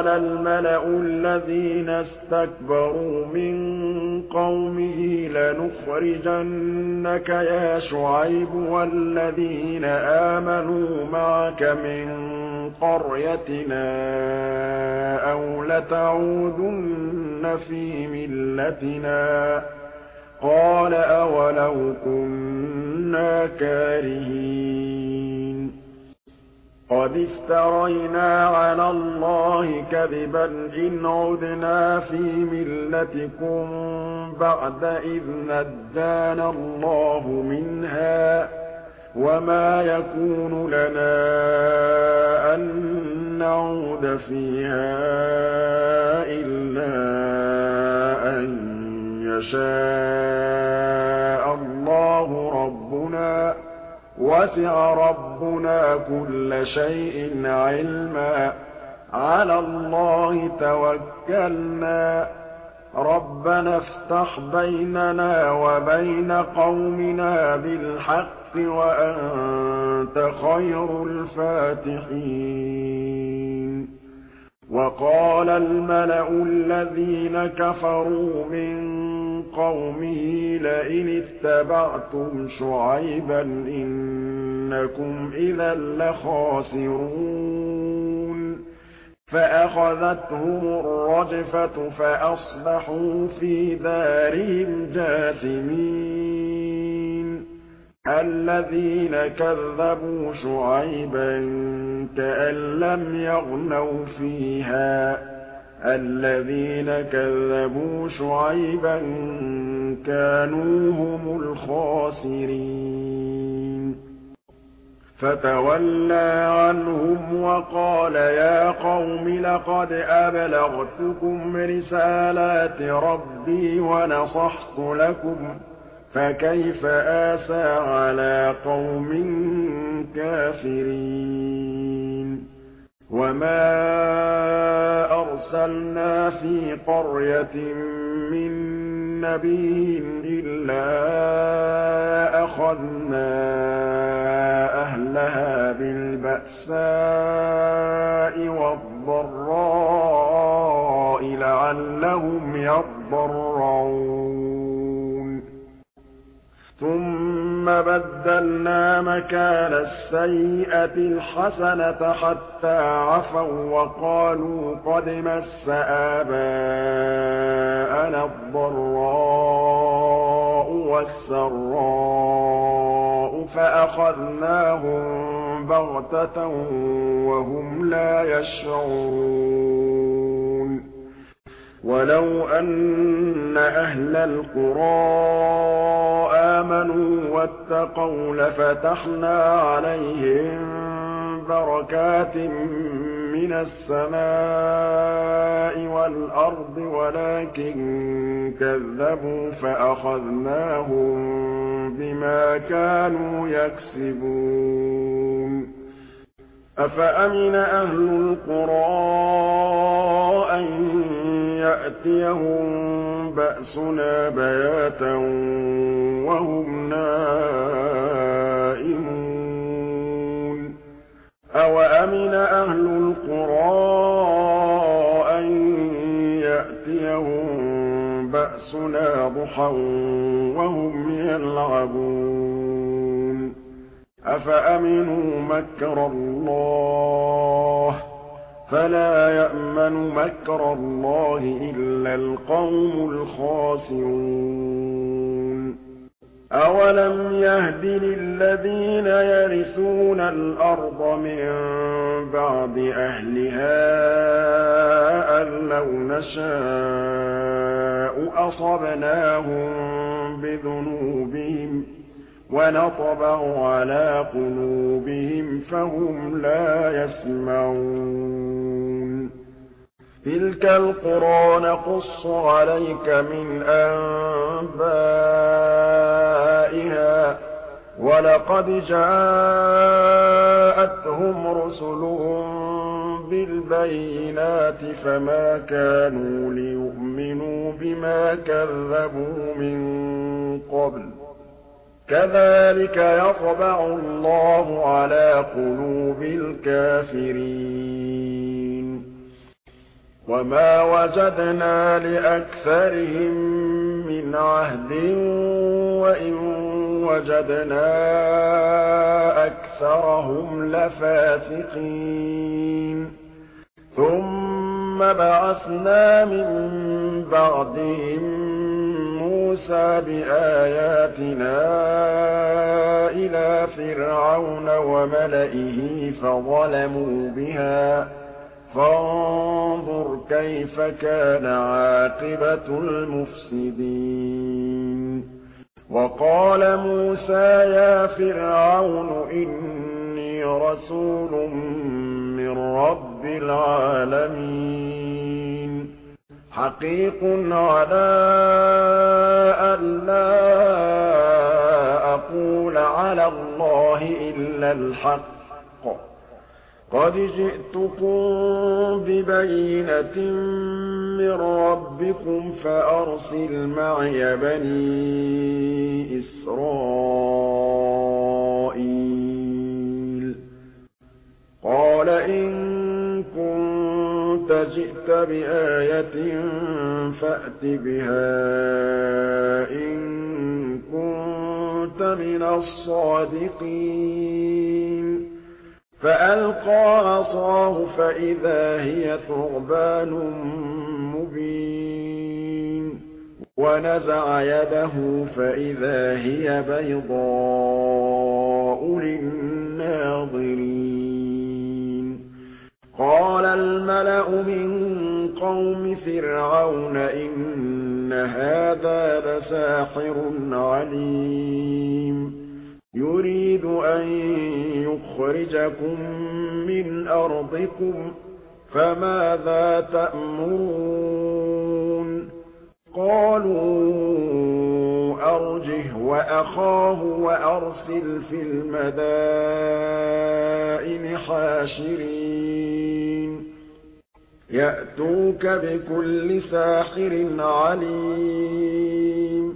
وَقَالَ الْمَلَأُ الَّذِينَ اسْتَكْبَرُوا مِن قَوْمِهِ لَنُخْرِجَنَّكَ يَا شُعَيْبُ وَالَّذِينَ آمَنُوا مَعَكَ مِن قَرْيَتِنَا أَوْ لَتَعُودُنَّ فِي مِلَّتِنَا قَالَ أَوَلَوْ كُنَّا كَارِهِينَ قَدِ افْتَرَيْنَا عَلَى اللَّهِ كَذِبًا إِنْ عُدْنَا فِي مِلَّتِكُم بَعْدَ إِذْ نَجَّانَا اللَّهُ مِنْهَا ۚ وَمَا يَكُونُ لَنَا أَن نَّعُودَ فِيهَا إِلَّا أَن يَشَاءَ اللَّهُ رَبُّنَا ۚ وَسِعَ رَبُّنَا كُلَّ شَيْءٍ عِلْمًا ۚ عَلَى اللَّهِ تَوَكَّلْنَا ۚ رَبَّنَا افْتَحْ بَيْنَنَا وَبَيْنَ قَوْمِنَا بِالْحَقِّ وَأَنتَ خَيْرُ الْفَاتِحِينَ وَقَالَ الْمَلَأُ الَّذِينَ كَفَرُوا مِن قَوْمِهِ لَئِنِ اتَّبَعْتُمْ شُعَيْبًا إِنَّكُمْ إِذًا لَّخَاسِرُونَ فَأَخَذَتْهُمُ الرَّجْفَةُ فَأَصْبَحُوا فِي دَارِهِمْ جَاثِمِينَ الَّذِينَ كَذَّبُوا شُعَيْبًا كَأَن لَّمْ يَغْنَوْا فِيهَا ۚ الَّذِينَ كَذَّبُوا شُعَيْبًا كَانُوا هُمُ الْخَاسِرِينَ فَتَوَلَّىٰ عَنْهُمْ وَقَالَ يَا قَوْمِ لَقَدْ أَبْلَغْتُكُمْ رِسَالَاتِ رَبِّي وَنَصَحْتُ لَكُمْ ۖ فَكَيْفَ آسَىٰ عَلَىٰ قَوْمٍ كَافِرِينَ وَمَا أَرْسَلْنَا فِي قَرْيَةٍ مِّن نَّبِيٍّ إِلَّا أَخَذْنَا أَهْلَهَا بِالْبَأْسَاءِ وَالضَّرَّاءِ لَعَلَّهُمْ يَضَّرَّعُونَ ثُمَّ بَدَّلْنَا مَكَانَ السَّيِّئَةِ الْحَسَنَةَ حَتَّىٰ عَفَوا وَّقَالُوا قَدْ مَسَّ آبَاءَنَا الضَّرَّاءُ وَالسَّرَّاءُ فَأَخَذْنَاهُم بَغْتَةً وَهُمْ لَا يَشْعُرُونَ وَلَوْ أَنَّ أَهْلَ الْقُرَىٰ آمَنُوا وَاتَّقَوْا لَفَتَحْنَا عَلَيْهِم بَرَكَاتٍ مِّنَ السَّمَاءِ وَالْأَرْضِ وَلَٰكِن كَذَّبُوا فَأَخَذْنَاهُم بِمَا كَانُوا يَكْسِبُونَ أَفَأَمِنَ أَهْلُ الْقُرَىٰ أَن يَأْتِيَهُم بَأْسُنَا بَيَاتًا وَهُمْ نَائِمُونَ أَوَأَمِنَ أَهْلُ الْقُرَىٰ أَن يَأْتِيَهُم بَأْسُنَا ضُحًى وَهُمْ يَلْعَبُونَ أَفَأَمِنُوا مَكْرَ اللَّهِ ۚ فَلَا يَأْمَنُ مَكْرَ اللَّهِ إِلَّا الْقَوْمُ الْخَاسِرُونَ أَوَلَمْ يَهْدِ لِلَّذِينَ يَرِثُونَ الْأَرْضَ مِن بَعْدِ أَهْلِهَا أَن لَّوْ نَشَاءُ أَصَبْنَاهُم بِذُنُوبِهِمْ وَنَطْبَعُ عَلَىٰ قُلُوبِهِمْ فَهُمْ لَا يَسْمَعُونَ تِلْكَ الْقُرَىٰ نَقُصُّ عَلَيْكَ مِنْ أَنبَائِهَا ۚ وَلَقَدْ جَاءَتْهُمْ رُسُلُهُم بِالْبَيِّنَاتِ فَمَا كَانُوا لِيُؤْمِنُوا بِمَا كَذَّبُوا مِن قَبْلُ ۚ كَذَٰلِكَ يَطْبَعُ اللَّهُ عَلَىٰ قُلُوبِ الْكَافِرِينَ وَمَا وَجَدْنَا لِأَكْثَرِهِم مِّنْ عَهْدٍ وَإِن وَجَدْنَا أَكْثَرَهُمْ لَفَاسِقِينَ ثُمَّ بَعَثْنَا مِن بَعْدِهِم مُّوسَىٰ بِآيَاتِنَا إِلَىٰ فِرْعَوْنَ وَمَلَئِهِ فَظَلَمُوا بِهَا ۖ فانظُرْ كَيْفَ كَانَ عَاقِبَةُ الْمُفْسِدِينَ وَقَالَ مُوسَىٰ يَا فِرْعَوْنُ إِنِّي رَسُولٌ مِّن رَّبِّ الْعَالَمِينَ حَقِيقٌ عَلَىٰ أَلَّا أَقُولَ عَلَى اللَّهِ إِلَّا الْحَقَّ قَدْ جِئْتُكُم بِبَيِّنَةٍ مِّن رَّبِّكُمْ فَأَرْسِلْ مَعِيَ بَنِي إِسْرَائِيلَ قَالَ إِن كُنتَ جِئْتَ بِآيَةٍ فَأْتِ بِهَا إِن كُنتَ مِنَ الصَّادِقِينَ فَأَلْقَىٰ عَصَاهُ فَإِذَا هِيَ ثُعْبَانٌ مُّبِينٌ وَنَزَعَ يَدَهُ فَإِذَا هِيَ بَيْضَاءُ لِلنَّاظِرِينَ قَالَ الْمَلَأُ مِن قَوْمِ فِرْعَوْنَ إِنَّ هَٰذَا لَسَاحِرٌ عَلِيمٌ يُرِيدُ أَن يُخْرِجَكُم مِّنْ أَرْضِكُمْ فَمَاذَا تَأْمُرُونَ قَالُوا أَرْجِهْ وَأَخَاهُ وَأَرْسِلْ فِي الْمَدَائِنِ حَاشِرِينَ يَأْتُوكَ بِكُلِّ سَاحِرٍ عَلِيمٍ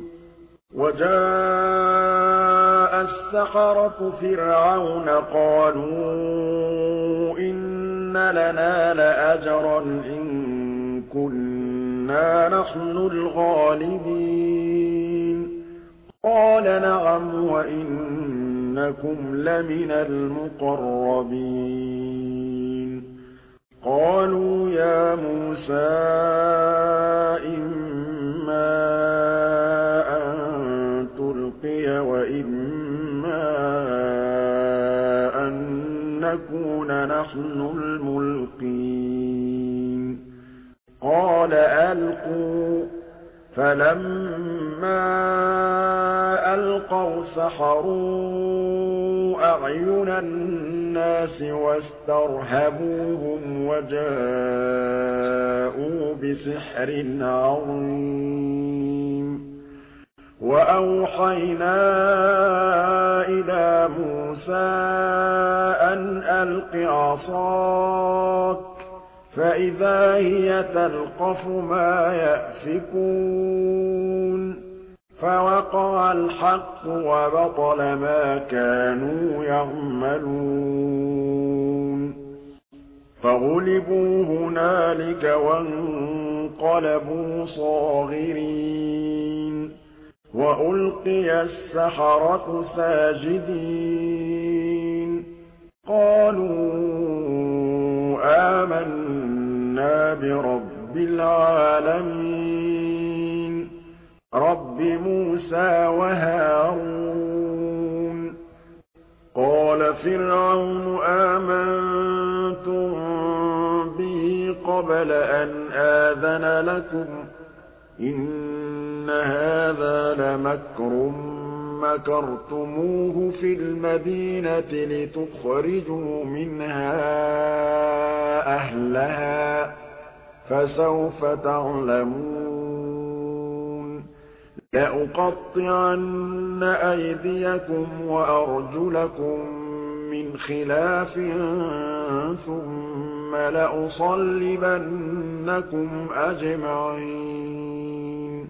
وَجَاءَ السَّحَرَةُ فِرْعَوْنَ قَالُوا إِنَّ لَنَا لَأَجْرًا إِن كُنَّا نَحْنُ الْغَالِبِينَ قَالَ نَعَمْ وَإِنَّكُمْ لَمِنَ الْمُقَرَّبِينَ قَالُوا يَا مُوسَىٰ إِمَّا أَن تُلْقِيَ وَإِمَّا أَن نَّكُونَ نَحْنُ الْمُلْقِينَ قَالَ أَلْقُوا ۖ فَلَمَّا أَلْقَوْا سَحَرُوا أَعْيُنَ النَّاسِ وَاسْتَرْهَبُوهُمْ وَجَاءُوا بِسِحْرٍ عَظِيمٍ وَأَوْحَيْنَا إِلَىٰ مُوسَىٰ أَنْ أَلْقِ عَصَاكَ فَإِذَا هِيَ تَلْقَفُ مَا يَأْفِكُونَ فَوَقَعَ الْحَقُّ وَبَطَلَ مَا كَانُوا يَعْمَلُونَ فَغُلِبُوا هُنَالِكَ وَانقَلَبُوا صَاغِرِينَ وَأُلْقِيَ السَّحَرَةُ سَاجِدِينَ قَالُوا آمَنَّا بِرَبِّ الْعَالَمِينَ رَبِّ مُوسَىٰ وَهَارُونَ قَالَ فِرْعَوْنُ آمَنتُم بِهِ قَبْلَ أَنْ آذَنَ لَكُمْ ۖ إِنَّ هَٰذَا لَمَكْرٌ مَّكَرْتُمُوهُ فِي الْمَدِينَةِ لِتُخْرِجُوا مِنْهَا أَهْلَهَا ۖ فَسَوْفَ تَعْلَمُونَ لَأُقَطِّعَنَّ أَيْدِيَكُمْ وَأَرْجُلَكُم مِّنْ خِلَافٍ ثُمَّ لَأُصَلِّبَنَّكُمْ أَجْمَعِينَ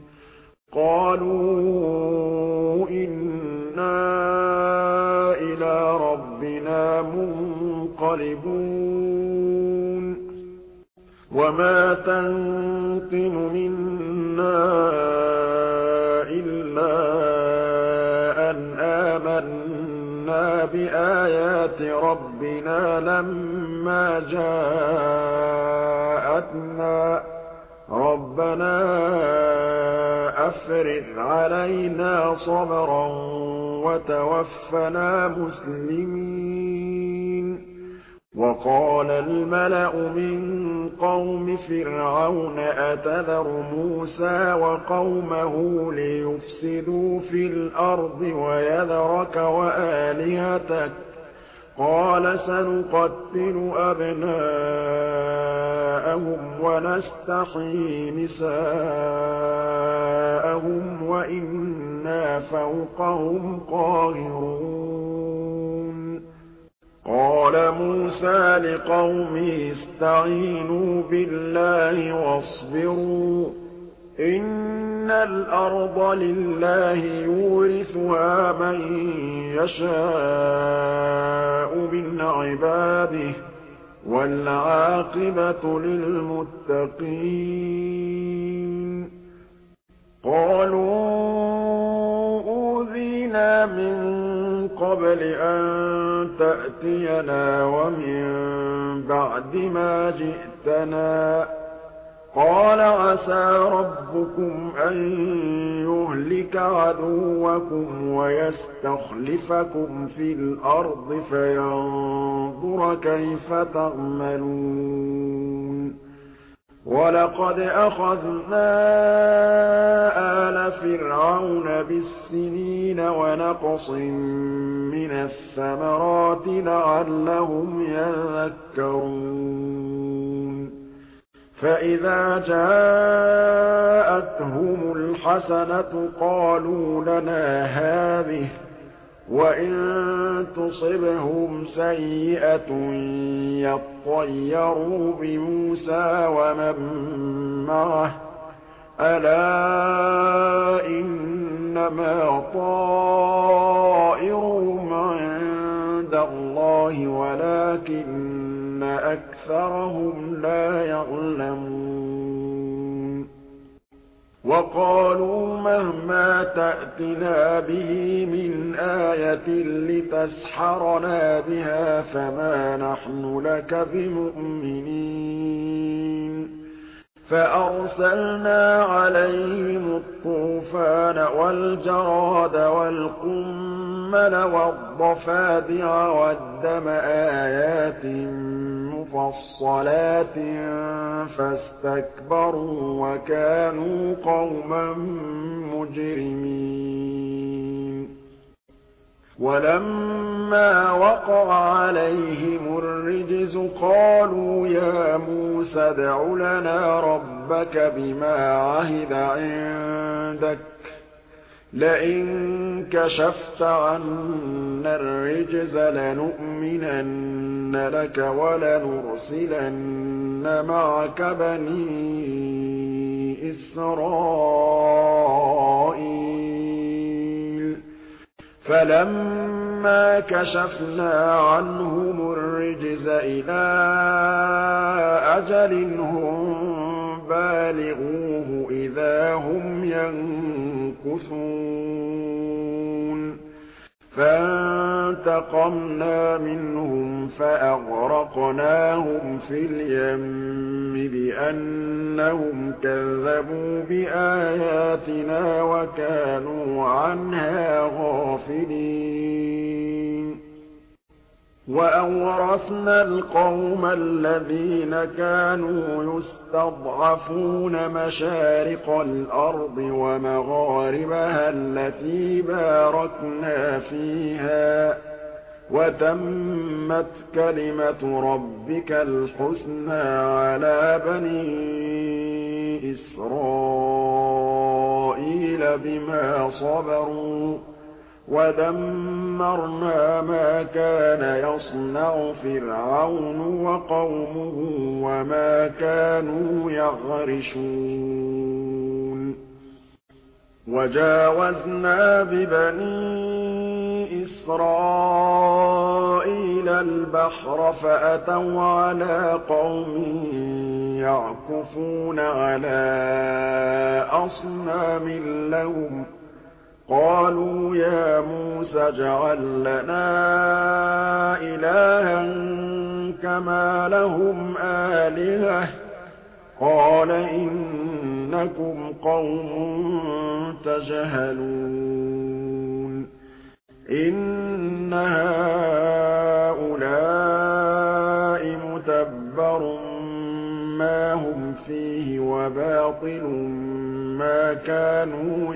قَالُوا إِنَّا إِلَىٰ رَبِّنَا مُنقَلِبُونَ وَمَا تَنقِمُ مِنَّا إِلَّا أَنْ آمَنَّا بِآيَاتِ رَبِّنَا لَمَّا جَاءَتْنَا رَبَّنَا أَفْرِغْ عَلَيْنَا صَبْرًا وَتَوَفَّنَا مُسْلِمِينَ وَقَالَ الْمَلَأُ مِن قَوْمِ فِرْعَوْنَ أَتَذَرُ مُوسَىٰ وَقَوْمَهُ لِيُفْسِدُوا فِي الْأَرْضِ وَيَذَرَكَ وَآلِهَتَكَ ۚ قَالَ سَنُقَتِّلُ أَبْنَاءَهُمْ وَنَسْتَحْيِي نِسَاءَهُمْ وَإِنَّا فَوْقَهُمْ قَاهِرُونَ قَالَ مُوسَىٰ لِقَوْمِهِ اسْتَعِينُوا بِاللَّهِ وَاصْبِرُوا ۖ إِنَّ الْأَرْضَ لِلَّهِ يُورِثُهَا مَن يَشَاءُ مِنْ عِبَادِهِ ۖ وَالْعَاقِبَةُ لِلْمُتَّقِينَ قَالُوا أُوذِينَا مِن قَبْلِ أَن تَأْتِيَنَا وَمِن بَعْدِ مَا جِئْتَنَا ۚ قَالَ عَسَىٰ رَبُّكُمْ أَن يُهْلِكَ عَدُوَّكُمْ وَيَسْتَخْلِفَكُمْ فِي الْأَرْضِ فَيَنظُرَ كَيْفَ تَعْمَلُونَ وَلَقَدْ أَخَذْنَا آلَ فِرْعَوْنَ بِالسِّنِينَ وَنَقْصٍ مِّنَ الثَّمَرَاتِ لَعَلَّهُمْ يَذَّكَّرُونَ فَإِذَا جَاءَتْهُمُ الْحَسَنَةُ قَالُوا لَنَا هَٰذِهِ ۖ وَإِن تُصِبْهُمْ سَيِّئَةٌ يَطَّيَّرُوا بِمُوسَىٰ وَمَن مَّعَهُ ۗ أَلَا إِنَّمَا طَائِرُهُمْ عِندَ اللَّهِ وَلَٰكِنَّ أَكْثَرَهُمْ لَا يَعْلَمُونَ وَقَالُوا مَهْمَا تَأْتِنَا بِهِ مِنْ آيَةٍ لِّتَسْحَرَنَا بِهَا فَمَا نَحْنُ لَكَ بِمُؤْمِنِينَ فَأَرْسَلْنَا عَلَيْهِمُ الطُّوفَانَ وَالْجَرَادَ وَالْقُمَّلَ وَالضَّفَادِعَ وَالدَّمَ آيَاتٍ مُّفَصَّلَاتٍ فَاسْتَكْبَرُوا وَكَانُوا قَوْمًا مُّجْرِمِينَ وَلَمَّا وَقَعَ عَلَيْهِمُ الرِّجْزُ قَالُوا يَا مُوسَى ادْعُ لَنَا رَبَّكَ بِمَا عَهِدَ عِندَكَ لَئِن كَشَفْتَ عَنَّا الرِّجْزَ لَنُؤْمِنَنَّ لَكَ وَلَنُرْسِلَنَّ مَعَكَ بَنِي إِسْرَائِيلَ فَلَمَّا كَشَفْنَا عَنْهُمُ الرِّجْزَ إِلَىٰ أَجَلٍ هُم بَالِغُوهُ إِذَا هُمْ يَنكُثُونَ فَانتَقَمْنَا مِنْهُمْ فَأَغْرَقْنَاهُمْ فِي الْيَمِّ بِأَنَّهُمْ كَذَّبُوا بِآيَاتِنَا وَكَانُوا عَنْهَا غَافِلِينَ وَأَوْرَثْنَا الْقَوْمَ الَّذِينَ كَانُوا يُسْتَضْعَفُونَ مَشَارِقَ الْأَرْضِ وَمَغَارِبَهَا الَّتِي بَارَكْنَا فِيهَا ۖ وَتَمَّتْ كَلِمَةُ رَبِّكَ الْحُسْنَىٰ عَلَىٰ بَنِي إِسْرَائِيلَ بِمَا صَبَرُوا ۖ وَدَمَّرْنَا مَا كَانَ يَصْنَعُ فِرْعَوْنُ وَقَوْمُهُ وَمَا كَانُوا يَعْرِشُونَ وَجَاوَزْنَا بِبَنِي إِسْرَائِيلَ الْبَحْرَ فَأَتَوْا عَلَىٰ قَوْمٍ يعكفون على أصنام لهم قالوا يا موسى اجعل لنا إلها كما لهم آلهة قال إنكم قوم تجهلون إن هؤلاء متبر ما هم فيه وباطل ما كانوا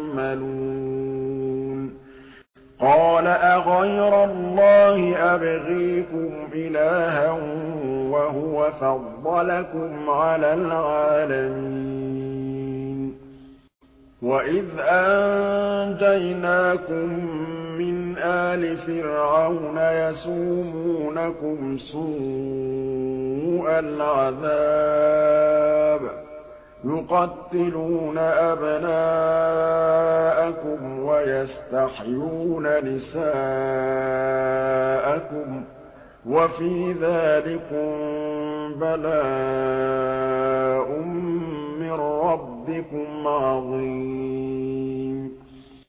يعملون قال أغير الله أبغيكم إلها وهو فضلكم على العالمين وإذ أنجيناكم من آل فرعون يسومونكم سوء العذاب يقتلون أبناءكم ويستحيون نساءكم وفي ذلكم بلاء من ربكم عظيم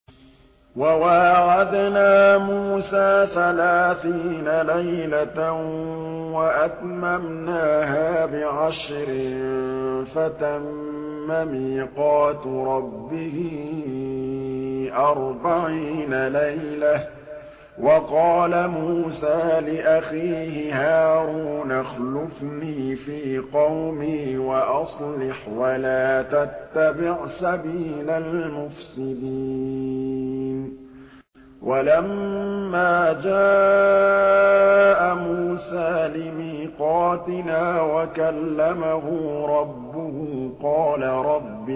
وواعدنا موسى 30 ليلة وأتممناها ب10 فتم ميقات ربه 40 ليلة وقال موسى لأخيه هارون اخلفني في قومي وأصلح ولا تتبع سبيل المفسدين ولما جاء موسى لميقاتنا وكلمه ربه قال رب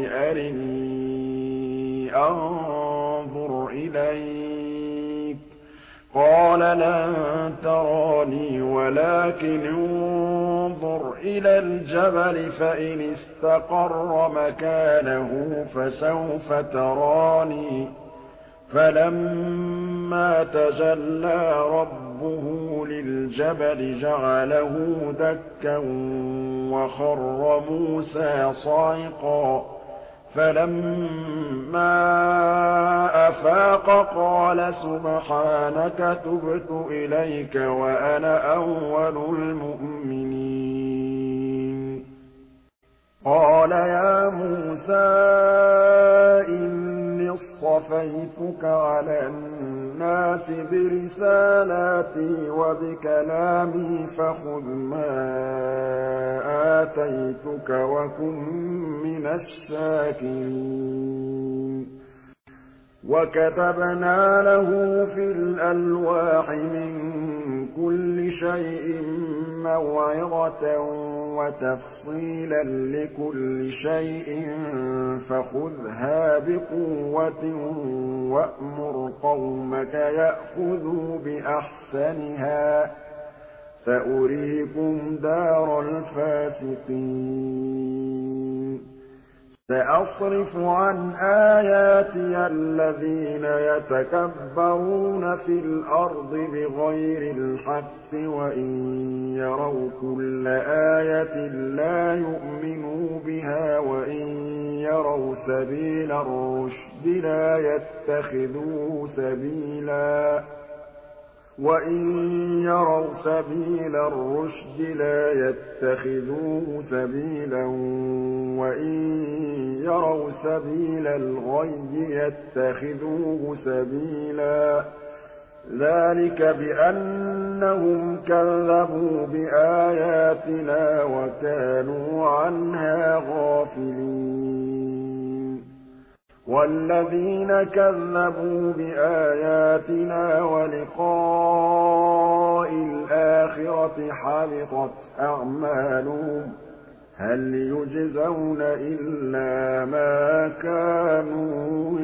أرني أنظر إليك قال لن تراني ولكن انظر إلى الجبل فإن استقر مكانه فسوف تراني فلما تجلى ربه للجبل جعله دكا وخر موسى صعقا فلما أفاق قال سبحانك تبت إليك وأنا أول المؤمنين قال يا موسى إني اصطفيتك على الناس برسالاتي وبكلامي فخذ ما آتيتك وكن من الشاكرين وكتبنا له في الألواح من كل شيء موعظة وتفصيلا لكل شيء فخذها بقوة وأمر قومك يأخذوا بأحسنها سأريكم دار الفاسقين سأصرف عن آياتي الذين يتكبرون في الأرض بغير الحق وإن يروا كل آية لا يؤمنوا بها وإن يروا سبيل الرشد لا يتخذوه سبيلا وإن يروا سبيل الرشد لا يتخذوه سبيلا وإن يروا سبيل الغي يتخذوه سبيلا ذلك بأنهم كذبوا بآياتنا وكانوا عنها غافلين والذين كذبوا بآياتنا ولقاء الآخرة حبطت أعمالهم هل يجزون إلا ما كانوا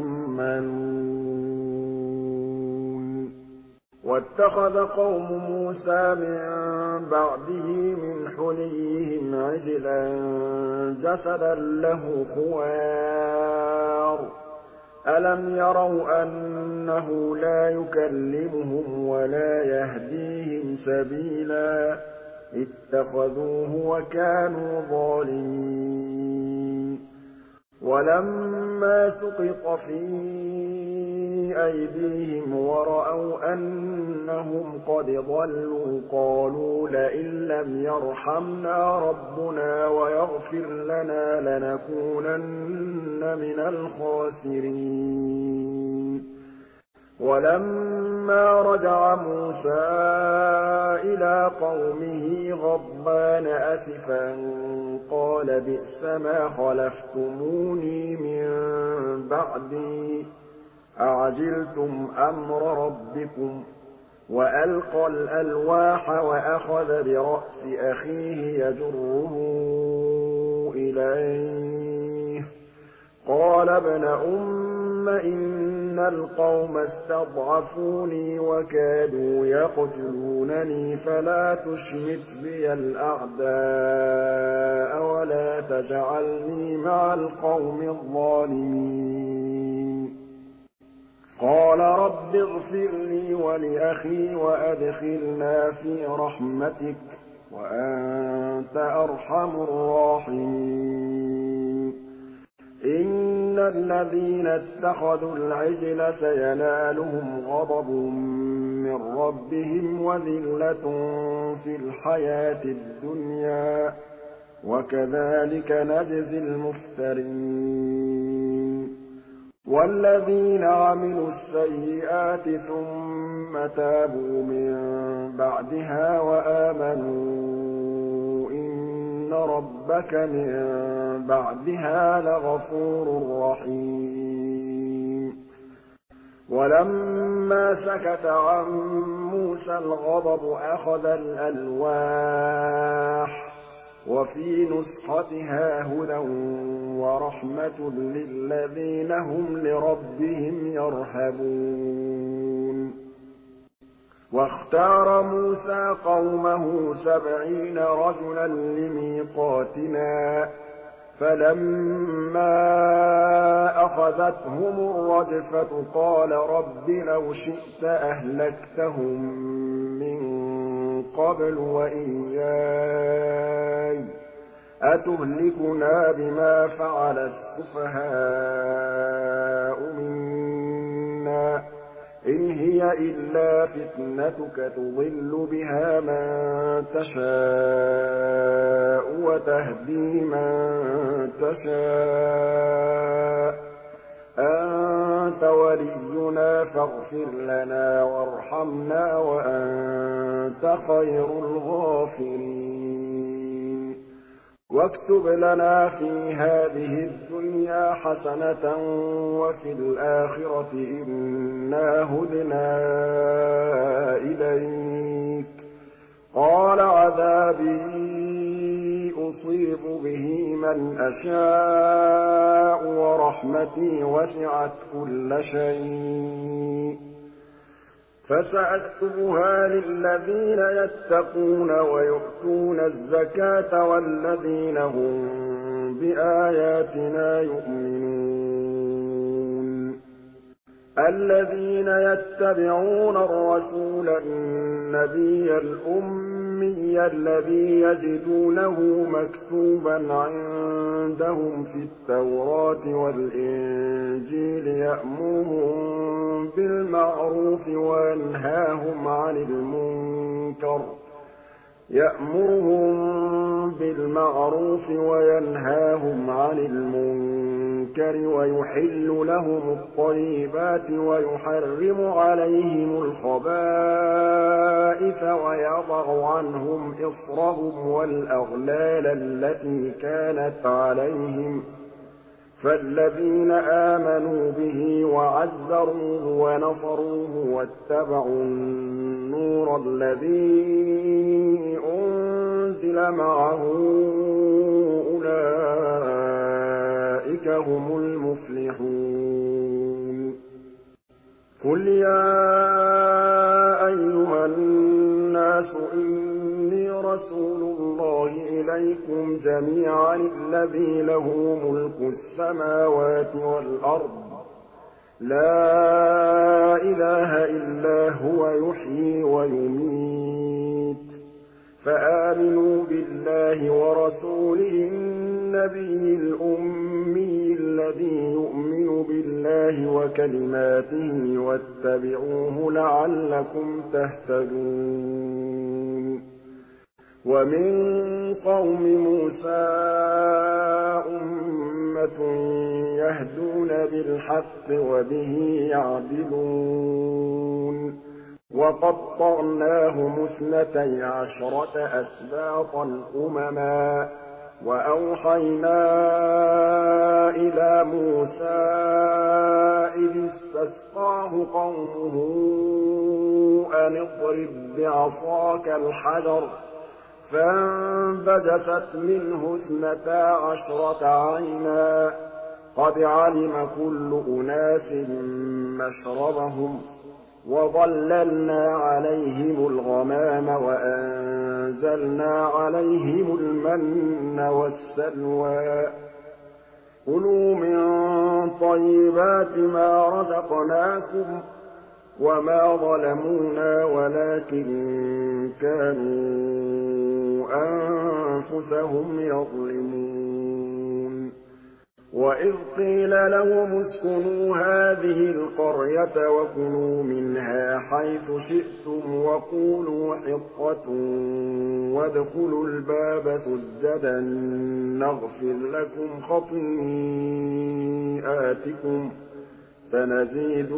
يعملون واتخذ قوم موسى من بعده من حليهم عجلا جسدا له خوار ألم يروا أنه لا يكلمهم ولا يهديهم سبيلا اتَّخَذُوهُ وَكَانُوا ظَالِمِينَ وَلَمَّا سُقِطَ فِي أَيْدِيهِمْ وَرَأَوْا أَنَّهُمْ قَدْ ضَلُّوا قَالُوا لَئِن لَّمْ يَرْحَمْنَا رَبُّنَا وَيَغْفِرْ لَنَا لَنَكُونَنَّ مِنَ الْخَاسِرِينَ وَلَمَّا رَجَعَ مُوسَىٰ إِلَىٰ قَوْمِهِ غَضْبَانَ أَسِفًا قَالَ بِئْسَمَا خَلَفْتُمُونِي مِن بَعْدِي أَعَجِلْتُمْ أَمْرَ رَبِّكُمْ وَأَلْقَى الْأَلْوَاحَ وَأَخَذَ بِرَأْسِ أَخِيهِ يَجُرُّهُ إِلَيْهِ قَالَ ابْنَ أُمَّ إِنَّ الْقَوْمَ اسْتَضْعَفُونِي وَكَادُوا يَقْتُلُونَنِي فَلَا تُشْمِتْ بِيَ الْأَعْدَاءَ وَلَا تَجْعَلْنِي مَعَ الْقَوْمِ الظَّالِمِينَ قَالَ رَبِّ اغْفِرْ لِي وَلِأَخِي وَأَدْخِلْنَا فِي رَحْمَتِكَ ۖ وَأَنتَ أَرْحَمُ الرَّاحِمِينَ إِنَّ الَّذِينَ اتَّخَذُوا الْعِجْلَ سَيَنَالُهُمْ غَضَبٌ مِّن رَّبِّهِمْ وَذِلَّةٌ فِي الْحَيَاةِ الدُّنْيَا ۚ وَكَذَٰلِكَ نَجْزِي الْمُفْتَرِينَ وَالَّذِينَ عَمِلُوا السَّيِّئَاتِ ثُمَّ تَابُوا مِن بَعْدِهَا وَآمَنُوا إِنَّ رَبَّكَ مِن بَعْدِهَا لَغَفُورٌ رَّحِيمٌ وَلَمَّا سَكَتَ عَن مُّوسَى الْغَضَبُ أَخَذَ الْأَلْوَاحَ وَفِي نُسْخَتِهَا هُدًى وَرَحْمَةٌ لِّلَّذِينَ هُمْ لِرَبِّهِمْ يَرْهَبُونَ وَاخْتَارَ مُوسَىٰ قَوْمَهُ 70 رَجُلًا لِّمِيقَاتِنَا ۖ فَلَمَّا أَخَذَتْهُمُ الرَّجْفَةُ قَالَ رَبِّ لَوْ شِئْتَ أَهْلَكْتَهُم مِّن قَبْلُ وَإِيَّايَ ۖ أَتُهْلِكُنَا بِمَا فَعَلَ السُّفَهَاءُ مِنَّا ۖ إِنْ هِيَ إِلَّا فِتْنَتُكَ تُضِلُّ بِهَا مَن تَشَاءُ وَتَهْدِي مَن تَشَاءُ ۖ أَنتَ وَلِيُّنَا فَاغْفِرْ لَنَا وَارْحَمْنَا وَأَنتَ خَيْرُ الْغَافِرِينَ وَاكْتُبْ لَنَا فِي هَٰذِهِ الدُّنْيَا حَسَنَةً وَفِي الْآخِرَةِ إِنَّا هُدْنَا إِلَيْكَ ۚ قَالَ عَذَابِي أُصِيبُ بِهِ مَنْ أَشَاءُ وَرَحْمَتِي وَسِعَتْ كُلَّ شَيْءٍ ۚ فَسَأَكْتُبُهَا لِلَّذِينَ يَتَّقُونَ وَيُؤْتُونَ الزَّكَاةَ وَالَّذِينَ هُم بِآيَاتِنَا يُؤْمِنُونَ الَّذِينَ يَتَّبِعُونَ الرَّسُولَ النَّبِيَّ الْأُمِّيَّ الَّذِي يَجِدُونَهُ مَكْتُوبًا عِندَهُمْ فِي التَّوْرَاةِ وَالْإِنجِيلِ يَأْمُرُهُم بِالْمَعْرُوفِ وَيَنْهَاهُمْ عَنِ الْمُنكَرِ وَيُحِلُّ لَهُمُ الطَّيِّبَاتِ وَيُحَرِّمُ عَلَيْهِمُ الْخَبَائِثَ وَيَضَعُ عَنْهُمْ إِصْرَهُمْ وَالْأَغْلَالَ الَّتِي كَانَتْ عَلَيْهِمْ ۚ فَالَّذِينَ آمَنُوا بِهِ وَعَزَّرُوهُ وَنَصَرُوهُ وَاتَّبَعُوا النُّورَ الَّذِي أُنزِلَ مَعَهُ أُولَٰئِكَ هُمُ الْمُفْلِحُونَ قُلْ يَا أَيُّهَا النَّاسُ إِنِّي رَسُولُ اللَّهِ إِلَيْكُمْ جَمِيعًا الَّذِي لَهُ مُلْكُ السَّمَاوَاتِ وَالْأَرْضِ ۖ لَا إِلَٰهَ إِلَّا هُوَ يُحْيِي وَيُمِيتُ فآمنوا بالله ورسوله النبي الأمي الذي يؤمن بالله وكلماته واتبعوه لعلكم تهتدون ومن قوم موسى أمة يهدون بالحق وبه يعدلون وقطعناهم 12 أسباطا أمما وأوحينا إلى موسى إذ استسقاه قومه أن اضرب بعصاك الحجر فانبجست منه 12 عينا قد علم كل أناس مشربهم وظللنا عليهم الغمام وأنزلنا عليهم المن والسلوى كلوا من طيبات ما رزقناكم وما ظلمونا ولكن كانوا أنفسهم يظلمون وإذ قيل لهم اسكنوا هذه القرية وكلوا منها حيث شئتم وقولوا حطة وادخلوا الباب سجدا نغفر لكم خطيئاتكم سنزيد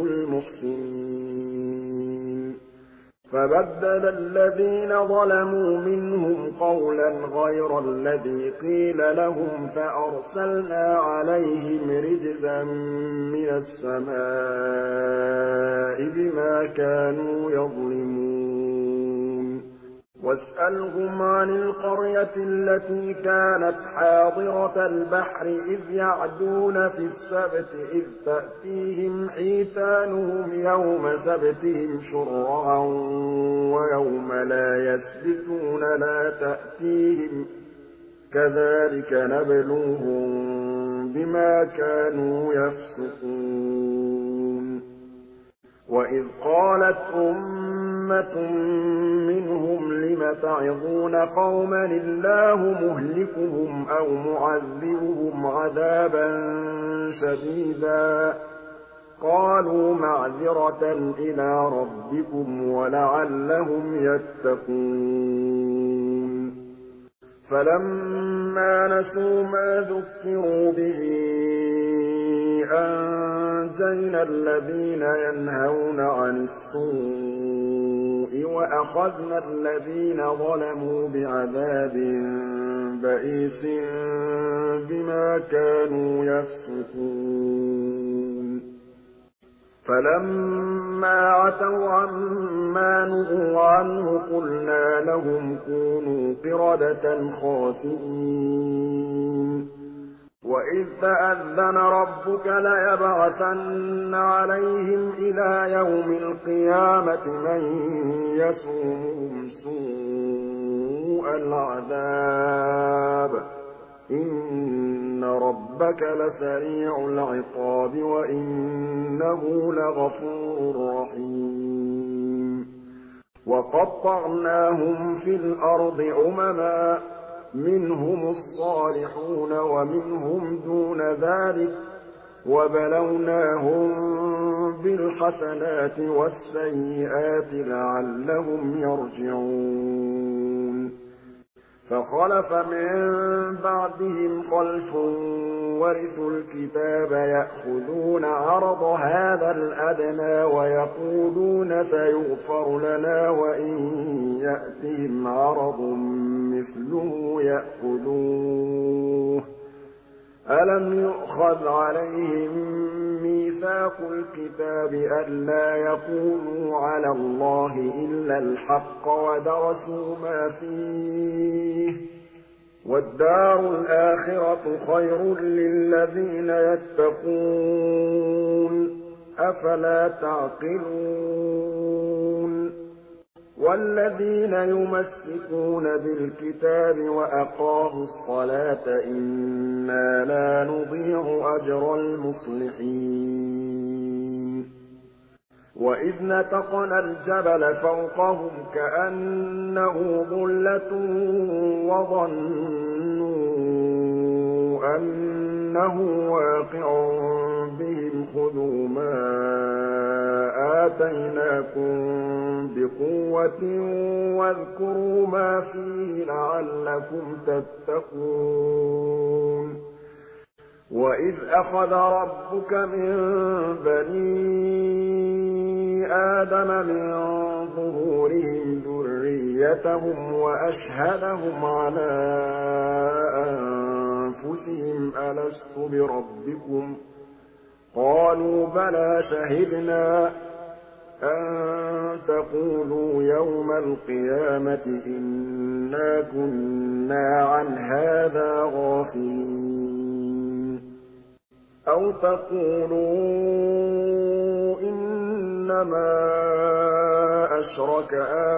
المحسنين فبدل الذين ظلموا منهم قولا غير الذي قيل لهم فأرسلنا عليهم رجزا من السماء بما كانوا يظلمون واسألهم عن القرية التي كانت حاضرة البحر إذ يعدون في السبت إذ تأتيهم حيتانهم يوم سبتهم شرعا ويوم لا يسبتون لا تأتيهم كذلك نبلوهم بما كانوا يفسقون وإذ قالت أمة منهم لم تعظون قوما الله مهلكهم أو معذبهم عذابا شديدا قالوا معذرة إلى ربكم ولعلهم يتقون فلما نسوا ما ذكروا به أنجينا الذين ينهون عن السوء وأخذنا الذين ظلموا بعذاب بئيس بما كانوا يفسقون فلما عتوا عما نهوا عنه قلنا لهم كونوا قردة خاسئين وإذ تأذن ربك ليبعثن عليهم إلى يوم القيامة من يسومهم سوء العذاب إن ربك لسريع العقاب وإنه لغفور رحيم وقطعناهم في الأرض أمما منهم الصالحون ومنهم دون ذلك وبلوناهم بالحسنات والسيئات لعلهم يرجعون فخلف من بعدهم خلف ورثوا الكتاب يأخذون عرض هذا الأدنى ويقولون سيغفر لنا وإن يأتهم عرض مثله يأخذوه ألم يؤخذ عليهم ميثاق الكتاب ألا يقولوا على الله إلا الحق ودرسوا ما فيه والدار الآخرة خير للذين يتقون أفلا تعقلون والذين يمسكون بالكتاب وأقاموا الصلاة إنا لا نضيع أجر المصلحين وَإِذْ نَتَقْنَا الْجَبَلَ فَوْقَهُمْ كَأَنَّهُ ظُلَّةٌ وَظَنُّوا أَنَّهُ واقِعٌ بِهِمْ خُذُوا مَا آتَيْنَاكُم بِقُوَّةٍ وَاذْكُرُوا مَا فِيهِ لَعَلَّكُمْ تَتَّقُونَ وَإِذْ أَخَذَ رَبُّكَ مِن بَنِي آدَمَ مِن ظُهُورِهِمْ ذُرِّيَّتَهُمْ وَأَشْهَدَهُمْ عَلَىٰ أَنفُسِهِمْ أَلَسْتُ بِرَبِّكُمْ ۖ قَالُوا بَلَىٰ شَهِدْنَا أَن تَقُولُوا يَوْمَ الْقِيَامَةِ إِنَّا كُنَّا عَنْ هَٰذَا غَافِلِينَ أَوْ تَقُولُوا إِنَّمَا أَشْرَكَ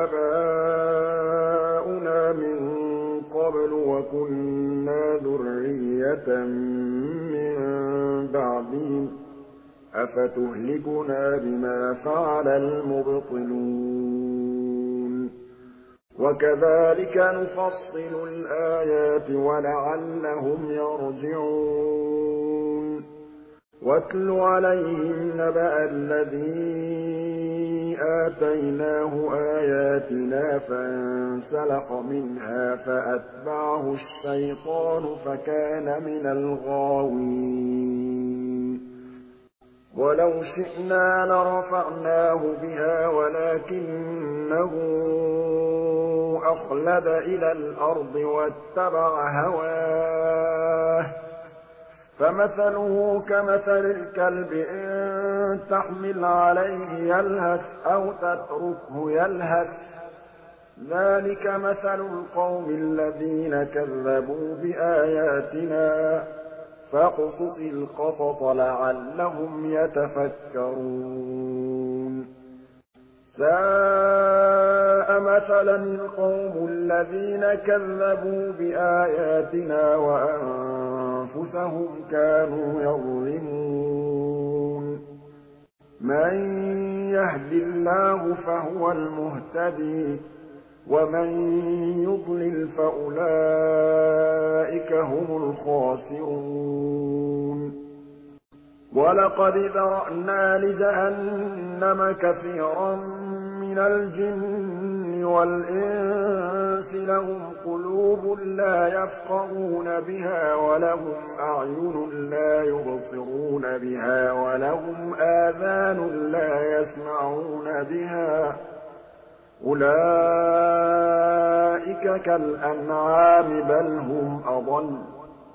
آبَاؤُنَا مِن قَبْلُ وَكُنَّا ذُرِّيَّةً مِّن بَعْدِهِمْ ۖ أَفَتُهْلِكُنَا بِمَا فَعَلَ الْمُبْطِلُونَ وَكَذَٰلِكَ نُفَصِّلُ الْآيَاتِ وَلَعَلَّهُمْ يَرْجِعُونَ وَاتْلُ عَلَيْهِمْ نَبَأَ الَّذِي آتَيْنَاهُ آيَاتِنَا فَانسَلَخَ مِنْهَا فَأَتْبَعَهُ الشَّيْطَانُ فَكَانَ مِنَ الْغَاوِينَ وَلَوْ شِئْنَا لَرَفَعْنَاهُ بِهَا وَلَٰكِنَّهُ أَخْلَدَ إِلَى الْأَرْضِ وَاتَّبَعَ هَوَاهُ فَمَثَلُهُ كَمَثَلِ الْكَلْبِ إِن تَحْمِلْ عَلَيْهِ يَلْهَثْ أَوْ تَتْرُكْهُ يَلْهَث ۚ ذَٰلِكَ مَثَلُ الْقَوْمِ الَّذِينَ كَذَّبُوا بِآيَاتِنَا ۚ فَاقْصُصِ الْقَصَصَ لَعَلَّهُمْ يَتَفَكَّرُونَ سَاءَ مَثَلًا الْقَوْمُ الَّذِينَ كَذَّبُوا بِآيَاتِنَا وَأَنفُسَهُمْ كَانُوا يَظْلِمُونَ مَن يَهْدِ اللَّهُ فَهُوَ الْمُهْتَدِي ۖ وَمَن يُضْلِلْ فَأُولَٰئِكَ هُمُ الْخَاسِرُونَ وَلَقَدْ ذَرَأْنَا لِجَهَنَّمَ كَثِيرًا مِّنَ الْجِنِّ وَالْإِنسِ لَهُمْ قُلُوبٌ لَّا يَفْقَهُونَ بِهَا وَلَهُمْ أَعْيُنٌ لَّا يُبْصِرُونَ بِهَا وَلَهُمْ آذَانٌ لَّا يَسْمَعُونَ بِهَا ۚ أُولَٰئِكَ كَالْأَنْعَامِ بَلْ هُمْ أَضَلُّ ۚ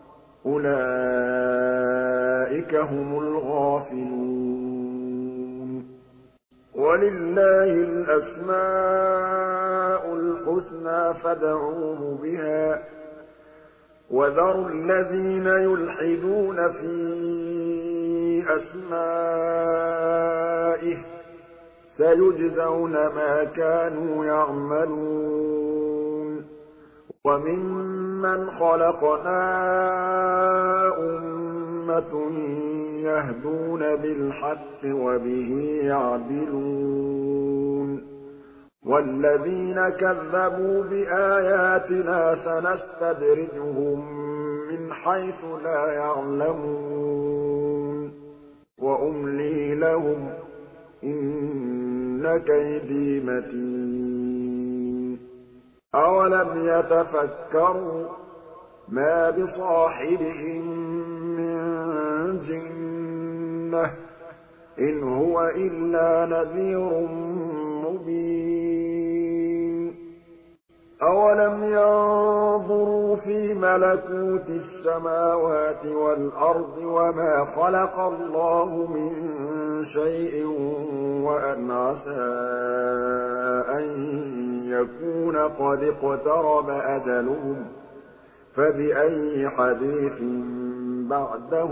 أُولَٰئِكَ هُمُ الْغَافِلُونَ وَلِلَّهِ الْأَسْمَاءُ الْحُسْنَىٰ فَادْعُوهُ بِهَا ۖ وَذَرُوا الَّذِينَ يُلْحِدُونَ فِي أَسْمَائِهِ ۚ سَيُجْزَوْنَ مَا كَانُوا يَعْمَلُونَ وَمِمَّنْ خَلَقْنَا أُمَّةٌ يَهْدُونَ بِالْحَقِّ وَبِهِ يَعْدِلُونَ وَالَّذِينَ كَذَّبُوا بِآيَاتِنَا سَنَسْتَدْرِجُهُم مِّنْ حَيْثُ لَا يَعْلَمُونَ وَأُمْلِي لَهُمْ ۚ إِنَّ كَيْدِي مَتِينٌ أَوَلَمْ يَتَفَكَّرُوا مَا بِصَاحِبِهِم مِّن جِنَّةٍ ۚ إِنْ هُوَ إِلَّا نَذِيرٌ مُّبِينٌ أَوَلَمْ يَنظُرُوا فِي مَلَكُوتِ السَّمَاوَاتِ وَالْأَرْضِ وَمَا خَلَقَ اللَّهُ مِن شَيْءٍ وَأَنْ عَسَىٰ أَن يَكُونَ قَدِ اقْتَرَبَ أَجَلُهُمْ ۖ فَبِأَيِّ حَدِيثٍ بَعْدَهُ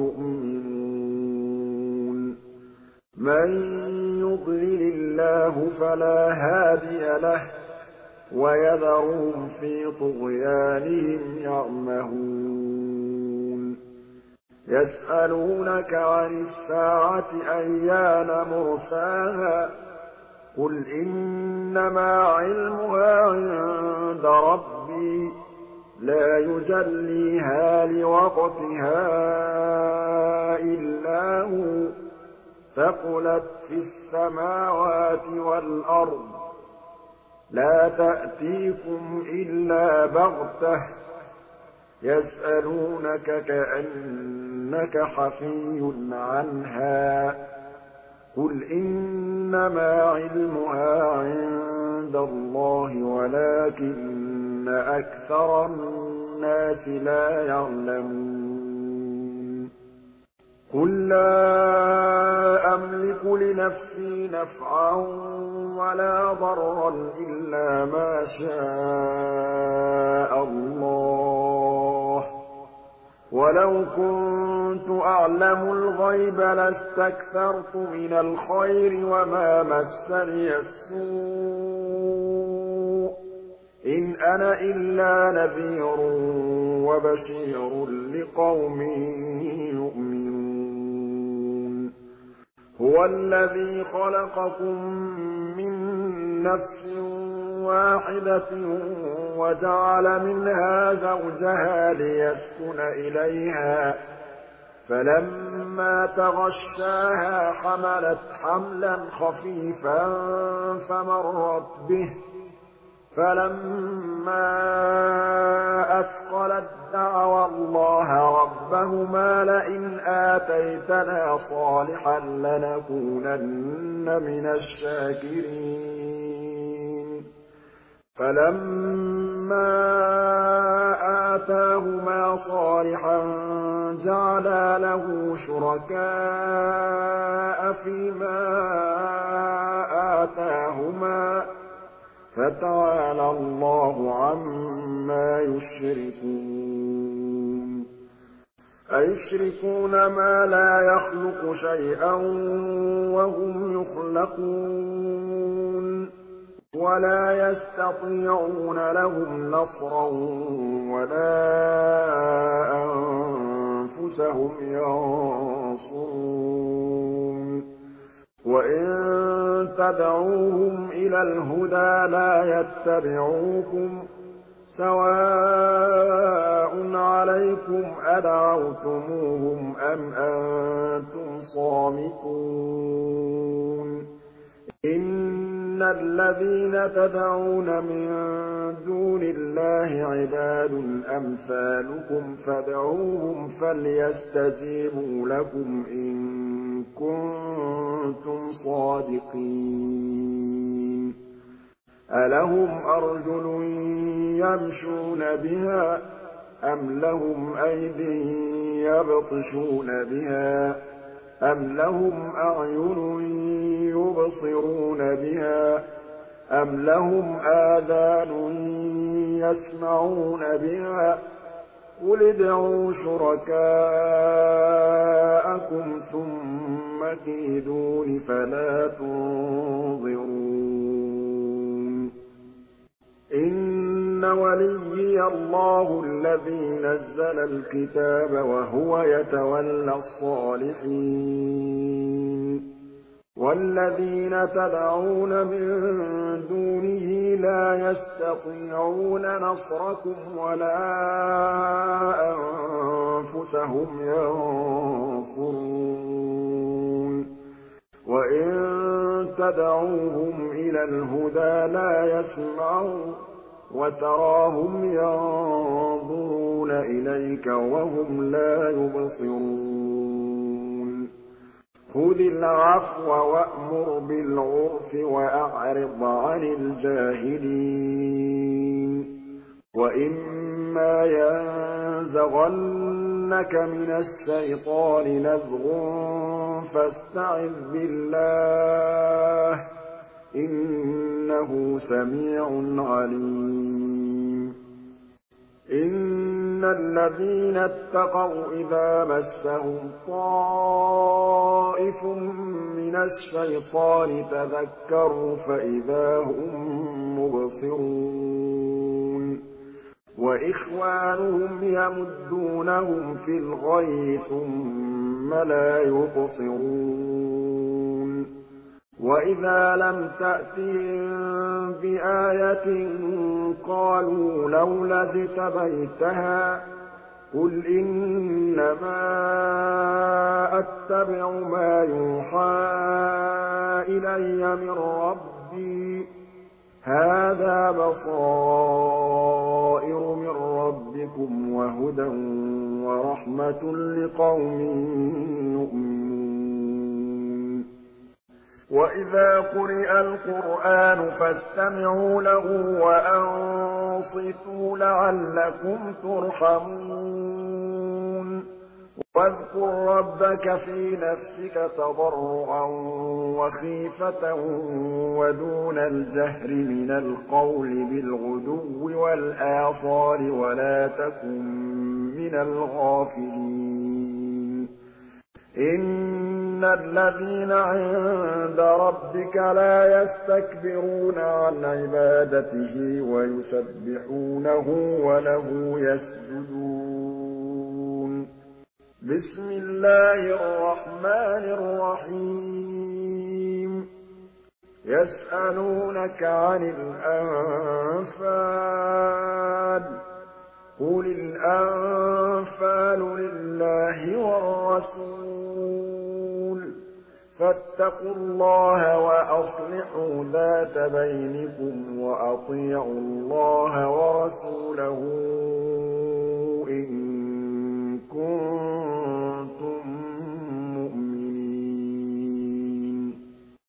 يُؤْمِنُونَ مَن يُضْلِلِ اللَّهُ فَلَا هَادِيَ لَهُ ۚ وَيَذَرُهُمْ فِي طُغْيَانِهِمْ يَعْمَهُونَ يسألونك عن الساعة أيان مرساها قل إنما علمها عند ربي لا يجليها لوقتها إلا هو ثقلت في السماوات والأرض لا تأتيكم إلا بغتة يسألونك كأنك حفي عنها قل إنما علمها عند الله ولكن أكثر الناس لا يعلمون قل لا أملك لنفسي نفعا ولا ضرا إلا ما شاء الله ولو كنت أعلم الغيب لاستكثرت من الخير وما مسني السوء إن أنا إلا نذير وبشير لقوم يؤمنون هو الذي خلقكم من نفس واحدة وجعل منها زوجها ليسكن إليها فلما تغشاها حملت حملا خفيفا فمرت به فلما أثقلت دعوا الله ربهما لئن آتيتنا صالحا لنكونن من الشاكرين فلما آتاهما صالحا جعلا له شركاء فيما آتاهما فتعالى الله عما يشركون أيشركون ما لا يخلق شيئا وهم يخلقون ولا يستطيعون لهم نصرا ولا أنفسهم ينصرون وإن تدعوهم إلى الهدى لا يتبعوكم سواء عليكم أدعوتموهم أم أنتم صامتون إن الذين تدعون من دون الله عباد أمثالكم فادعوهم فليستجيبوا لكم إن كنتم صادقين ألهم أرجل يمشون بها أم لهم أيد يبطشون بها أم لهم أعين يبصرون بها أم لهم آذان يسمعون بها قل ادعوا شركاءكم ثم كيدون فلا تنظرون إن وليي الله الذي نزل الكتاب وهو يتولى الصالحين والذين تدعون من دونه لا يستطيعون نصركم ولا أنفسهم ينصرون وإن تدعوهم إلى الهدى لا يسمعون وتراهم ينظرون إليك وهم لا يبصرون خذ العفو وأمر بالعرف وأعرض عن الجاهلين وإما ينزغنك من الشيطان نزغ فاستعذ بالله إنه سميع عليم إن الذين اتقوا إذا مسهم طائف من الشيطان تذكروا فإذا هم مبصرون وإخوانهم يمدونهم في الغي ثم لا يقصرون وإذا لم تأتهم بآية قالوا لولا اجتبيتها قل إنما أتبع ما يوحى إلي من ربي هذا بصائر من ربكم وهدى ورحمة لقوم يؤمنون وإذا قرئ القرآن فاستمعوا له وأنصتوا لعلكم ترحمون واذكر ربك في نفسك تضرعا وخيفة ودون الجهر من القول بالغدو والآصال ولا تكن من الغافلين إن الذين عند ربك لا يستكبرون عن عبادته ويسبحونه وله يسجدون بسم الله الرحمن الرحيم يسألونك عن الأنفال قل الأنفال لله والرسول فاتقوا الله وأصلحوا ذات بينكم وأطيعوا الله ورسوله إن كنتم مؤمنين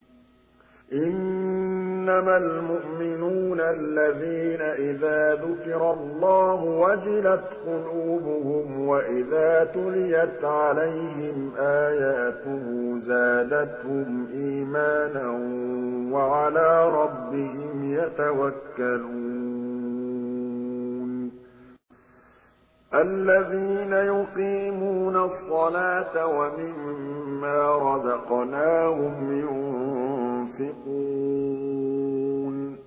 إنما المؤمنون الذين إذا ذكر الله وجلت قلوبهم وإذا تليت عليهم آياته زادتهم إيمانا وعلى ربهم يتوكلون الذين يقيمون الصلاة ومما رزقناهم ينفقون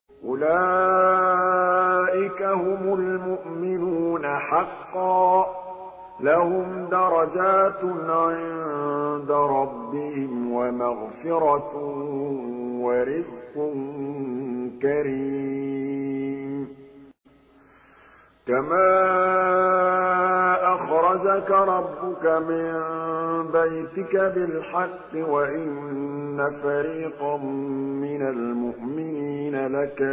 أولئك هم المؤمنون حقا لهم درجات عند ربهم ومغفرة ورزق كريم كما أخرجك ربك من بيتك بالحق وإن فريقا من المؤمنين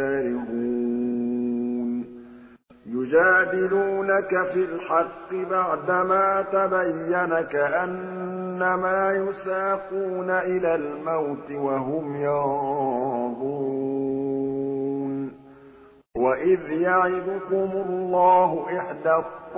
لكارهون يجادلونك في الحق بعدما تبين كأنما يساقون إلى الموت وهم ينظرون وإذ يعدكم الله إحدى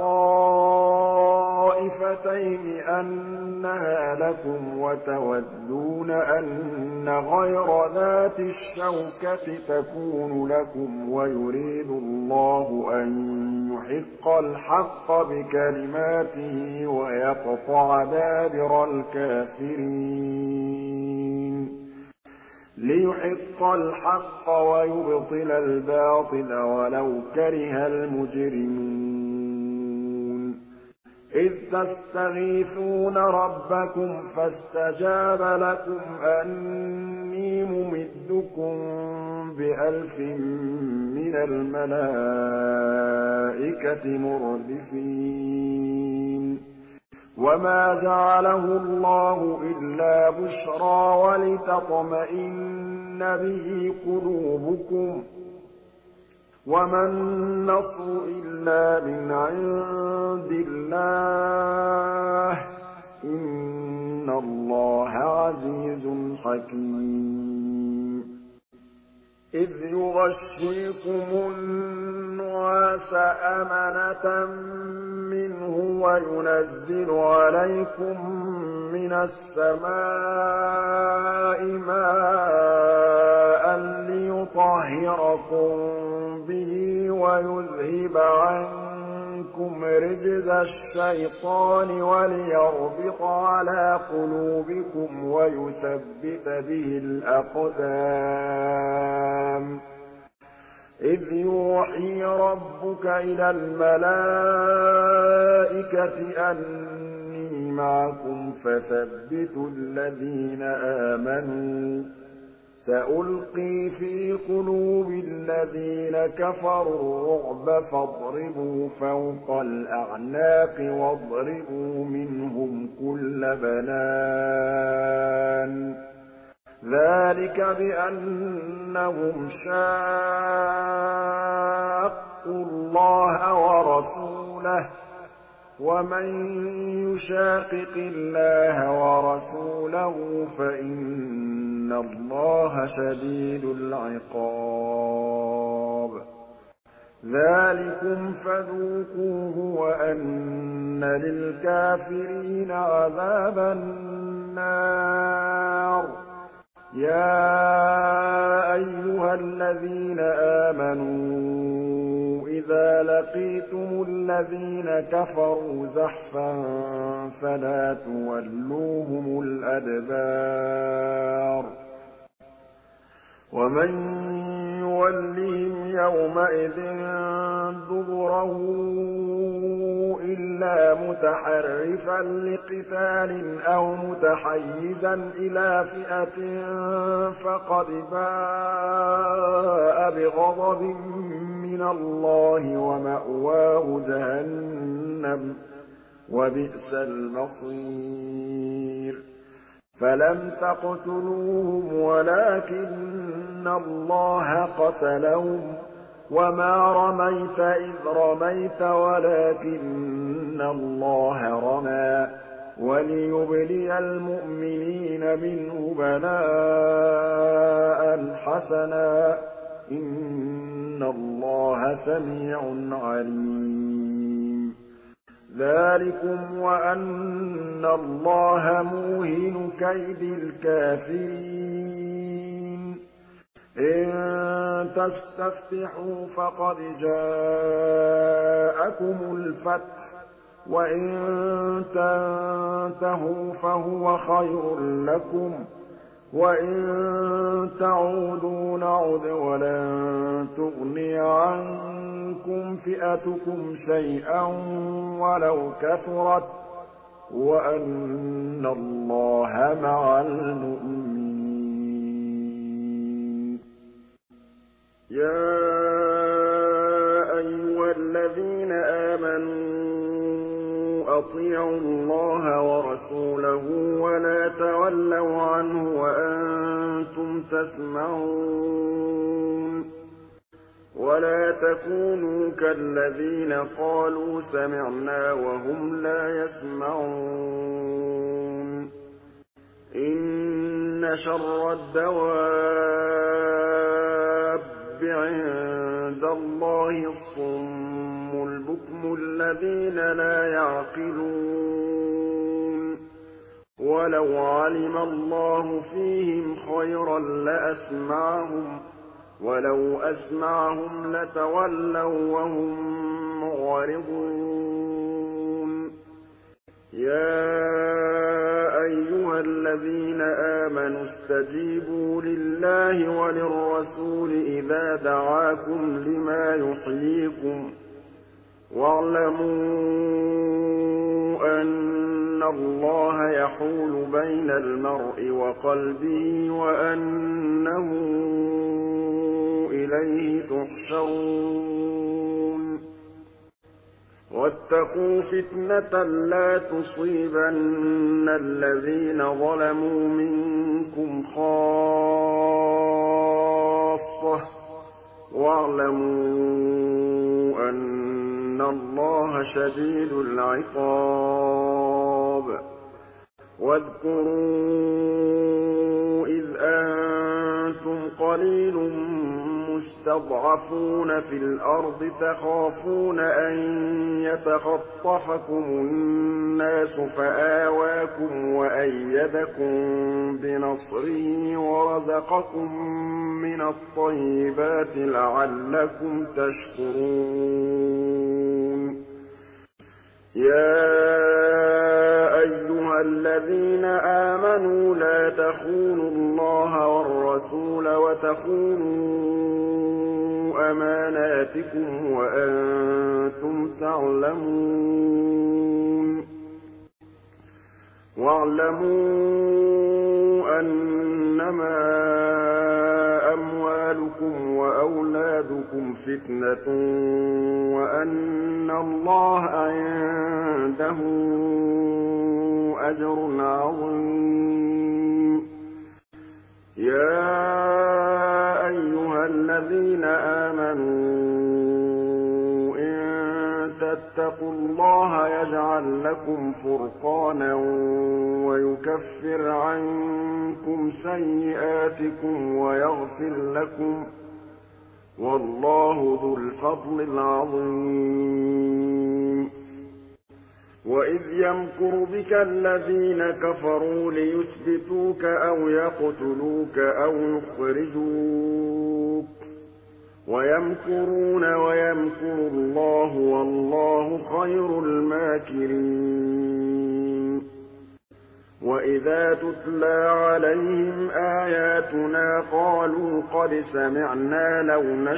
الطائفتين أنها لكم وتودون أن غير ذات الشوكة تكون لكم ويريد الله أن يحق الحق بكلماته ويقطع دابر الكافرين ليحق الحق ويبطل الباطل ولو كره المجرمون إذ تستغيثون ربكم فاستجاب لكم أني ممدكم ب1000 من الملائكة مردفين وما جعله الله إلا بشرى ولتطمئن به قلوبكم وما النصر إلا من عند الله إن الله عزيز حكيم إذ يغشيكم النعاس أمنة منه وينزل عليكم من السماء ماء ليطهركم به ويذهب عنكم رجز الشيطان وليربط على قلوبكم ويثبت به الأقدام إِذْ يُوحِي رَبُّكَ إِلَى الْمَلَائِكَةِ أَنِّي مَعَكُمْ فَثَبِّتُوا الَّذِينَ آمَنُوا ۚ سَأُلْقِي فِي قُلُوبِ الَّذِينَ كَفَرُوا الرُّعْبَ فَاضْرِبُوا فَوْقَ الْأَعْنَاقِ وَاضْرِبُوا مِنْهُمْ كُلَّ بَنَانٍ ذَٰلِكَ بِأَنَّهُمْ شَاقُّوا اللَّهَ وَرَسُولَهُ ۖ وَمَن يُشَاقِقِ اللَّهَ وَرَسُولَهُ فَإِنَّ اللَّهَ شَدِيدُ الْعِقَابِ ذَٰلِكُمْ فَذُوقُوهُ وَأَنَّ لِلْكَافِرِينَ عَذَابَ النَّارِ يَا أَيُّهَا الَّذِينَ آمَنُوا إِذَا لَقِيتُمُ الَّذِينَ كَفَرُوا زَحْفًا فَلَا تُوَلُّوهُمُ الْأَدْبَارَ وَمَن يُوَلِّهِمْ يَوْمَئِذٍ دُبُرَهُ إِلَّا مُتَحَرِّفًا لِّقِتَالٍ أَوْ مُتَحَيِّزًا إِلَىٰ فِئَةٍ فَقَدْ بَاءَ بِغَضَبٍ مِّنَ اللَّهِ وَمَأْوَاهُ جَهَنَّمُ ۖ وَبِئْسَ الْمَصِيرُ فَلَمْ تَقْتُلُوهُمْ وَلَٰكِنَّ اللَّهَ قَتَلَهُمْ ۚ وَمَا رَمَيْتَ إِذْ رَمَيْتَ وَلَٰكِنَّ اللَّهَ رَمَىٰ ۚ وَلِيُبْلِيَ الْمُؤْمِنِينَ مِنْهُ بَلَاءً حَسَنًا ۚ إِنَّ اللَّهَ سَمِيعٌ عَلِيمٌ ذَٰلِكُمْ وَأَنَّ اللَّهَ مُوهِنُ كَيْدِ الْكَافِرِينَ إِن تَسْتَفْتِحُوا فَقَدْ جَاءَكُمُ الْفَتْحُ ۖ وَإِن تَنتَهُوا فَهُوَ خَيْرٌ لَّكُمْ ۖ وَإِن تَعُودُوا نَعُدْ وَلَن تُغْنِيَ عَنكُمْ فِئَتُكُمْ شَيْئًا وَلَوْ كَثُرَتْ ۚ وَأَنَّ اللَّهَ مَعَ الْمُؤْمِنِينَ يَا أَيُّهَا الَّذِينَ آمَنُوا أَطِيعُوا اللَّهَ وَرَسُولَهُ وَلَا تَوَلَّوْا عَنْهُ وَأَنتُمْ تَسْمَعُونَ وَلَا تَكُونُوا كَالَّذِينَ قَالُوا سَمِعْنَا وَهُمْ لَا يَسْمَعُونَ إِنَّ شَرَّ الدَّوَابِّ عِندَ اللَّهِ الصُّمُّ الْبُكْمُ الَّذِينَ لَا يَعْقِلُونَ وَلَوْ عَلِمَ اللَّهُ فِيهِمْ خَيْرًا لَّأَسْمَعَهُمْ ۖ وَلَوْ أَسْمَعَهُمْ لَتَوَلَّوا وَّهُم مُّعْرِضُونَ يَا أَيُّهَا الَّذِينَ آمَنُوا اسْتَجِيبُوا لِلَّهِ وَلِلرَّسُولِ إِذَا دَعَاكُمْ لِمَا يُحْيِيكُمْ ۖ وَاعْلَمُوا أَنَّ اللَّهَ يَحُولُ بَيْنَ الْمَرْءِ وَقَلْبِهِ وَأَنَّهُ إِلَيْهِ تُحْشَرُونَ وَاتَّقُوا فِتْنَةً لَّا تُصِيبَنَّ الَّذِينَ ظَلَمُوا مِنكُمْ خَاصَّةً ۖ وَاعْلَمُوا أَنَّ اللَّهَ شَدِيدُ الْعِقَابِ وَاذْكُرُوا إِذْ أَنتُمْ قَلِيلٌ مُّسْتَضْعَفُونَ فِي الْأَرْضِ تَخَافُونَ أَن يَتَخَطَّفَكُمُ النَّاسُ فَآوَاكُمْ وَأَيَّدَكُم بِنَصْرِهِ وَرَزَقَكُم مِّنَ الطَّيِّبَاتِ لَعَلَّكُمْ تَشْكُرُونَ يَا أَيُّهَا الَّذِينَ آمَنُوا لَا تَخُونُوا اللَّهَ وَالرَّسُولَ وَتَخُونُوا أَمَانَاتِكُمْ سيئاتكم وأنتم تعلمون واعلموا أنما أموالكم وأولادكم فتنة وأن الله عنده أجر عظيم يا أيها الذين آمنوا إن تتقوا الله يجعل لكم فرقانا ويكفر عنكم سيئاتكم ويغفر لكم والله ذو الفضل العظيم وإذ يمكر بك الذين كفروا ليثبتوك أو يقتلوك أو يخرجوك ويمكرون ويمكر الله والله خير الماكرين وإذا تتلى عليهم آياتنا قالوا قد سمعنا لو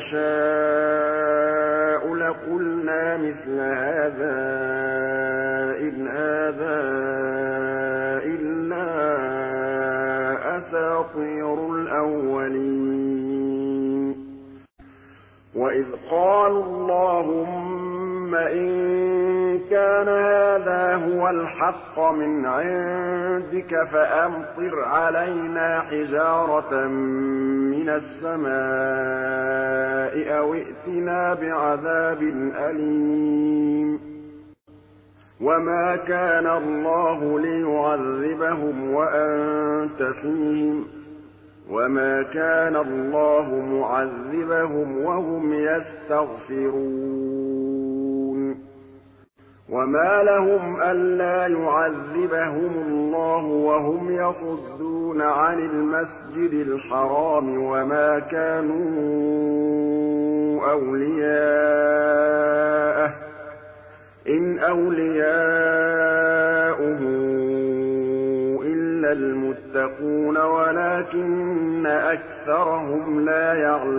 نشاء لقلنا مثل هذا إن هذا إلا أساطير الأولين وإذ قالوا اللهم إن كان هذا هو الحق من عندك فأمطر علينا حجارة من السماء أو ائتنا بعذاب أليم وما كان الله ليعذبهم وأنت فيهم وما كان الله معذبهم وهم يستغفرون وما لهم ألا يعذبهم الله وهم يصدون عن المسجد الحرام وما كانوا أولياءه إن أولياؤه إلا المتقون ولكن أكثرهم لا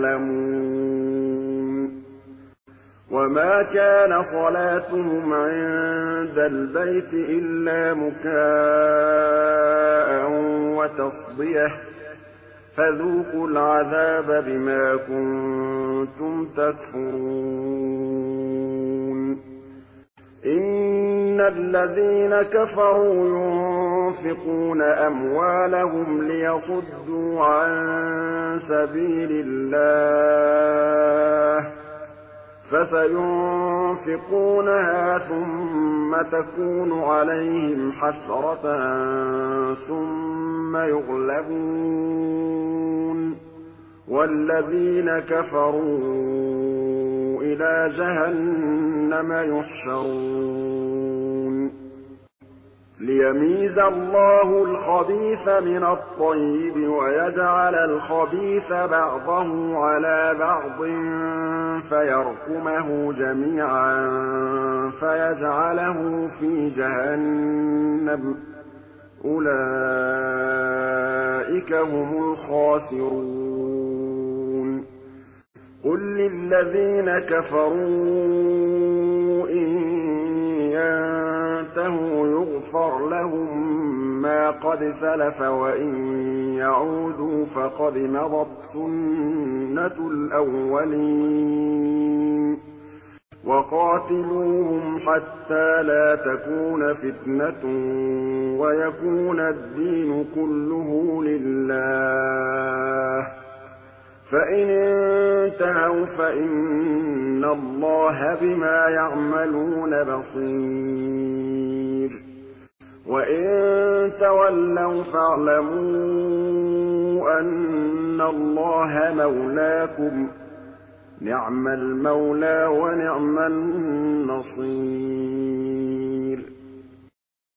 يعلمون وما كان صلاتهم عند البيت إلا مكاء وتصديه فذوقوا العذاب بما كنتم تكفرون إن الذين كفروا ينفقون أموالهم ليصدوا عن سبيل الله فسينفقونها ثم تكون عليهم حسرة ثم يغلبون والذين كفروا إلى جهنم يحشرون ليميز الله الخبيث من الطيب ويجعل الخبيث بعضه على بعض فيركمه جميعا فيجعله في جهنم أولئك هم الخاسرون قل للذين كفروا إن ينتهوا يغفر لهم ما قد سلف وإن يعودوا فقد مضت سنة الأولين وقاتلوهم حتى لا تكون فتنة ويكون الدين كله لله فإن انتهوا فإن الله بما يعملون بصير وإن تولوا فاعلموا أن الله مولاكم نعم المولى ونعم النصير